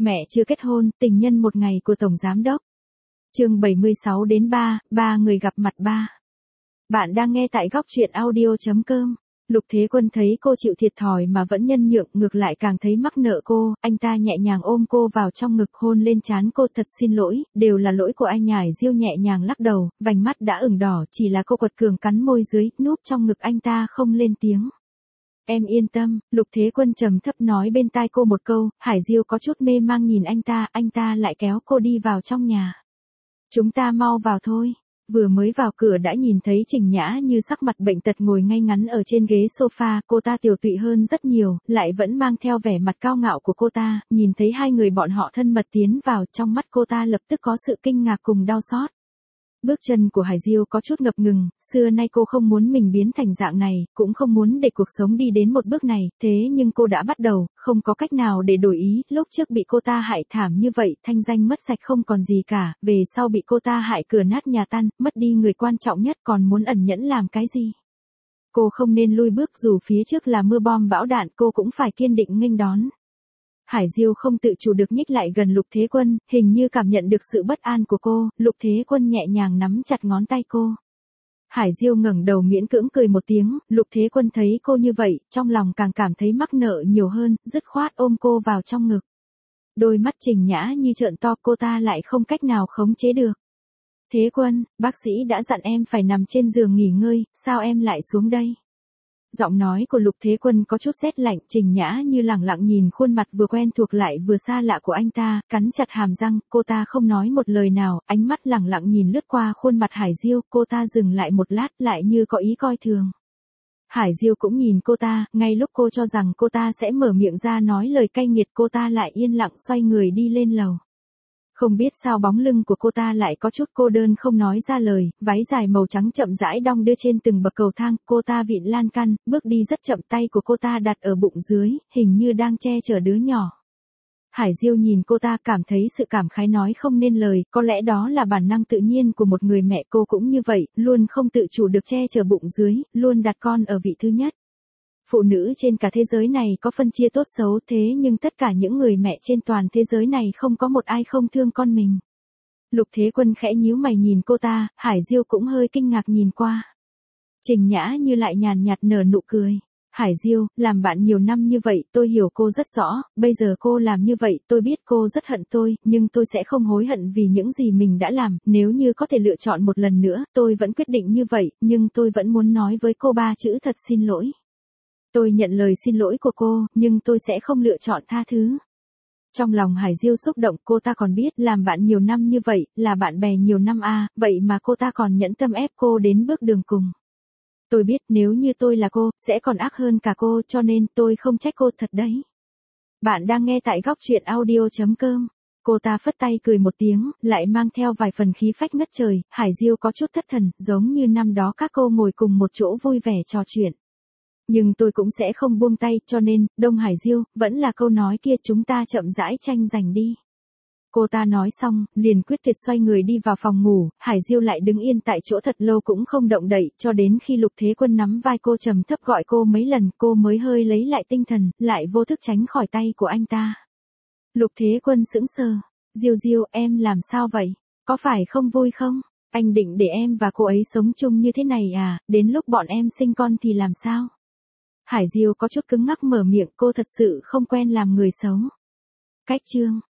Mẹ chưa kết hôn, tình nhân một ngày của Tổng Giám đốc. Chương 76 đến 3, ba người gặp mặt ba. Bạn đang nghe tại góc truyện audio.com. Lục Thế Quân thấy cô chịu thiệt thòi mà vẫn nhân nhượng, ngược lại càng thấy mắc nợ cô, anh ta nhẹ nhàng ôm cô vào trong ngực, hôn lên trán cô. Thật xin lỗi, đều là lỗi của anh. Hải Diêu nhẹ nhàng lắc đầu, vành mắt đã ửng đỏ, chỉ là cô quật cường cắn môi dưới, núp trong ngực anh ta không lên tiếng. Em yên tâm, Lục Thế Quân trầm thấp nói bên tai cô một câu. Hải Diêu có chút mê mang nhìn anh ta lại kéo cô đi vào trong nhà. Chúng ta mau vào thôi. Vừa mới vào cửa đã nhìn thấy Trình Nhã Như sắc mặt bệnh tật ngồi ngay ngắn ở trên ghế sofa, cô ta tiểu tụy hơn rất nhiều, lại vẫn mang theo vẻ mặt cao ngạo của cô ta, nhìn thấy hai người bọn họ thân mật tiến vào, trong mắt cô ta lập tức có sự kinh ngạc cùng đau xót. Bước chân của Hải Diêu có chút ngập ngừng, xưa nay cô không muốn mình biến thành dạng này, cũng không muốn để cuộc sống đi đến một bước này, thế nhưng cô đã bắt đầu, không có cách nào để đổi ý. Lúc trước bị cô ta hại thảm như vậy, thanh danh mất sạch không còn gì cả, về sau bị cô ta hại cửa nát nhà tan, mất đi người quan trọng nhất, còn muốn ẩn nhẫn làm cái gì? Cô không nên lui bước, dù phía trước là mưa bom bão đạn, cô cũng phải kiên định nghênh đón. Hải Diêu không tự chủ được nhích lại gần Lục Thế Quân, hình như cảm nhận được sự bất an của cô. Lục Thế Quân nhẹ nhàng nắm chặt ngón tay cô. Hải Diêu ngẩng đầu miễn cưỡng cười một tiếng. Lục Thế Quân thấy cô như vậy, trong lòng càng cảm thấy mắc nợ nhiều hơn, dứt khoát ôm cô vào trong ngực. Đôi mắt Trình Nhã Như trợn to, cô ta lại không cách nào khống chế được. Thế Quân, bác sĩ đã dặn em phải nằm trên giường nghỉ ngơi, sao em lại xuống đây? Giọng nói của Lục Thế Quân có chút rét lạnh. Trình Nhã Như lẳng lặng nhìn khuôn mặt vừa quen thuộc lại vừa xa lạ của anh ta, cắn chặt hàm răng, cô ta không nói một lời nào, ánh mắt lẳng lặng nhìn lướt qua khuôn mặt Hải Diêu, cô ta dừng lại một lát, lại như có ý coi thường. Hải Diêu cũng nhìn cô ta, ngay lúc cô cho rằng cô ta sẽ mở miệng ra nói lời cay nghiệt, cô ta lại yên lặng xoay người đi lên lầu. Không biết sao bóng lưng của cô ta lại có chút cô đơn không nói ra lời, váy dài màu trắng chậm rãi đong đưa trên từng bậc cầu thang, cô ta vịn lan can, bước đi rất chậm, tay của cô ta đặt ở bụng dưới, hình như đang che chở đứa nhỏ. Hải Diêu nhìn cô ta cảm thấy sự cảm khái nói không nên lời, có lẽ đó là bản năng tự nhiên của một người mẹ, cô cũng như vậy, luôn không tự chủ được che chở bụng dưới, luôn đặt con ở vị thứ nhất. Phụ nữ trên cả thế giới này có phân chia tốt xấu, thế nhưng tất cả những người mẹ trên toàn thế giới này không có một ai không thương con mình. Lục Thế Quân khẽ nhíu mày nhìn cô ta, Hải Diêu cũng hơi kinh ngạc nhìn qua. Trình Nhã Như lại nhàn nhạt nở nụ cười. Hải Diêu, làm bạn nhiều năm như vậy, tôi hiểu cô rất rõ, bây giờ cô làm như vậy, tôi biết cô rất hận tôi, nhưng tôi sẽ không hối hận vì những gì mình đã làm, nếu như có thể lựa chọn một lần nữa, tôi vẫn quyết định như vậy, nhưng tôi vẫn muốn nói với cô ba chữ thật xin lỗi. Tôi nhận lời xin lỗi của cô, nhưng tôi sẽ không lựa chọn tha thứ. Trong lòng Hải Diêu xúc động, cô ta còn biết làm bạn nhiều năm như vậy, là bạn bè nhiều năm vậy mà cô ta còn nhẫn tâm ép cô đến bước đường cùng. Tôi biết nếu như tôi là cô, sẽ còn ác hơn cả cô, cho nên tôi không trách cô thật đấy. Bạn đang nghe tại góc truyện audio.com. Cô ta phất tay cười một tiếng, lại mang theo vài phần khí phách ngất trời. Hải Diêu có chút thất thần, giống như năm đó các cô ngồi cùng một chỗ vui vẻ trò chuyện. Nhưng tôi cũng sẽ không buông tay, cho nên, Đông Hải Diêu, vẫn là câu nói kia, chúng ta chậm rãi tranh giành đi. Cô ta nói xong, liền quyết tuyệt xoay người đi vào phòng ngủ. Hải Diêu lại đứng yên tại chỗ thật lâu cũng không động đậy, cho đến khi Lục Thế Quân nắm vai cô trầm thấp gọi cô mấy lần, cô mới hơi lấy lại tinh thần, lại vô thức tránh khỏi tay của anh ta. Lục Thế Quân sững sờ. Diêu Diêu, em làm sao vậy? Có phải không vui không? Anh định để em và cô ấy sống chung như thế này à, đến lúc bọn em sinh con thì làm sao? Hải Diêu có chút cứng ngắc mở miệng, cô thật sự không quen làm người xấu. Cách chương